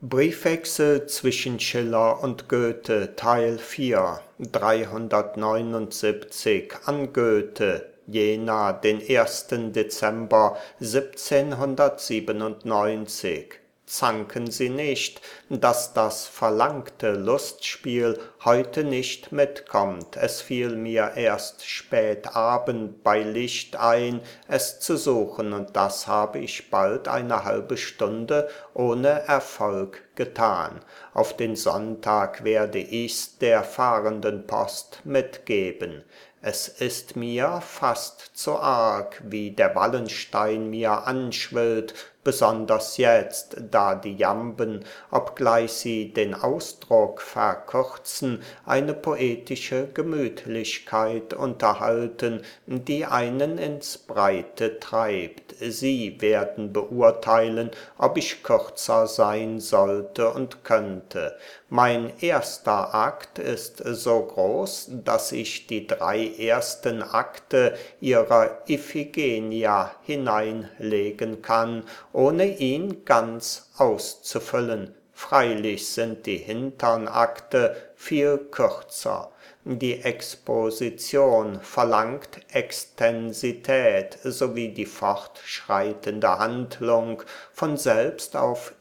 Briefwechsel zwischen Schiller und Goethe, Teil 4, 379 an Goethe, Jena, den 1. Dezember 1797. Zanken Sie nicht, dass das verlangte Lustspiel heute nicht mitkommt. Es fiel mir erst spät Abend bei Licht ein, es zu suchen, und das habe ich bald eine halbe Stunde ohne Erfolg getan. Auf den Sonntag werde ich's der fahrenden Post mitgeben. Es ist mir fast zu arg, wie der Wallenstein mir anschwillt, besonders jetzt, da die Jamben, obgleich sie den Ausdruck verkürzen, eine poetische Gemütlichkeit unterhalten, die einen ins Breite treibt. Sie werden beurteilen, ob ich kürzer sein sollte und könnte. Mein erster Akt ist so groß, dass ich die 3 ersten Akte ihrer Iphigenia hineinlegen kann, ohne ihn ganz auszufüllen. Freilich sind die hintern Akte viel kürzer. Die Exposition verlangt Extensität, sowie die fortschreitende Handlung von selbst auf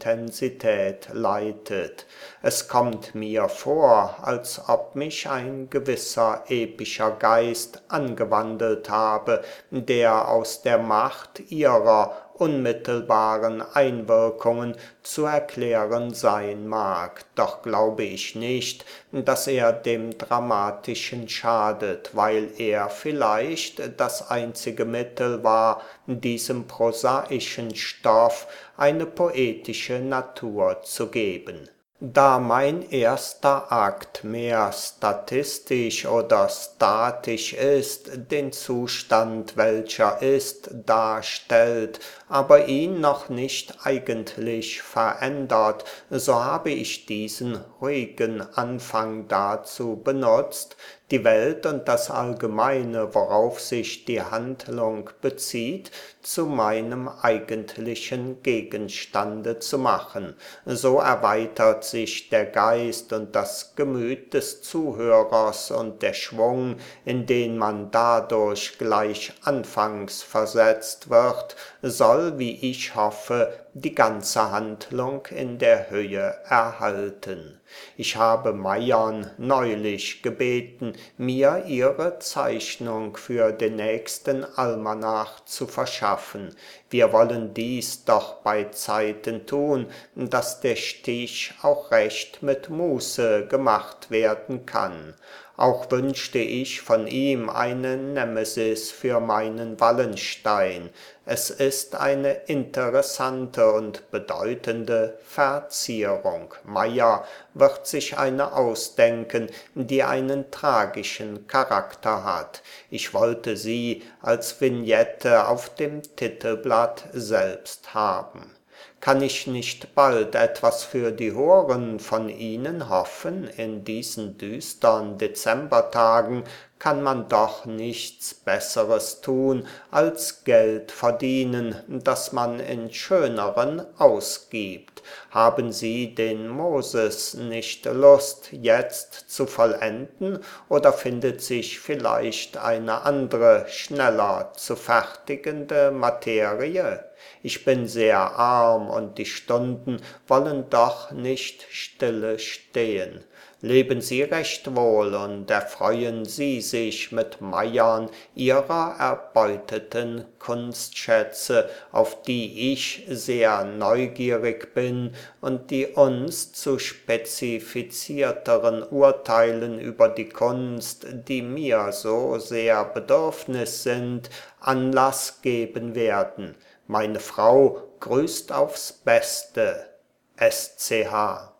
Intensität leitet. Es kommt mir vor, als ob mich ein gewisser epischer Geist angewandelt habe, der aus der Macht ihrer unmittelbaren Einwirkungen zu erklären sein mag. Doch glaube ich nicht, dass er dem Dramatischen schadet, weil er vielleicht das einzige Mittel war, diesem prosaischen Stoff eine poetische Natur zu geben. Da mein erster Akt mehr statistisch oder statisch ist, den Zustand, welcher ist, darstellt, aber ihn noch nicht eigentlich verändert, so habe ich diesen ruhigen Anfang dazu benutzt, die Welt und das Allgemeine, worauf sich die Handlung bezieht, zu meinem eigentlichen Gegenstande zu machen. So erweitert sich der Geist und das Gemüt des Zuhörers, und der Schwung, in den man dadurch gleich anfangs versetzt wird, soll, wie ich hoffe, die ganze Handlung in der Höhe erhalten. Ich habe Meiern neulich gebeten, mir ihre Zeichnung für den nächsten Almanach zu verschaffen. Wir wollen dies doch beizeiten tun, dass der Stich auch recht mit Muße gemacht werden kann. Auch wünschte ich von ihm eine Nemesis für meinen Wallenstein. Es ist eine interessante und bedeutende Verzierung. Meyer wird sich eine ausdenken, die einen tragischen Charakter hat. Ich wollte sie als Vignette auf dem Titelblatt selbst haben. Kann ich nicht bald etwas für die Horen von Ihnen hoffen? In diesen düstern Dezembertagen kann man doch nichts Besseres tun, als Geld verdienen, das man in schöneren ausgibt. Haben Sie den Moses nicht Lust, jetzt zu vollenden, oder findet sich vielleicht eine andere, schneller zu fertigende Materie? Ich bin sehr arm, und die Stunden wollen doch nicht stille stehen. Leben Sie recht wohl und erfreuen Sie sich mit Meiern Ihrer erbeuteten Kunstschätze, auf die ich sehr neugierig bin und die uns zu spezifizierteren Urteilen über die Kunst, die mir so sehr Bedürfnis sind, Anlass geben werden. Meine Frau grüßt aufs Beste. SCH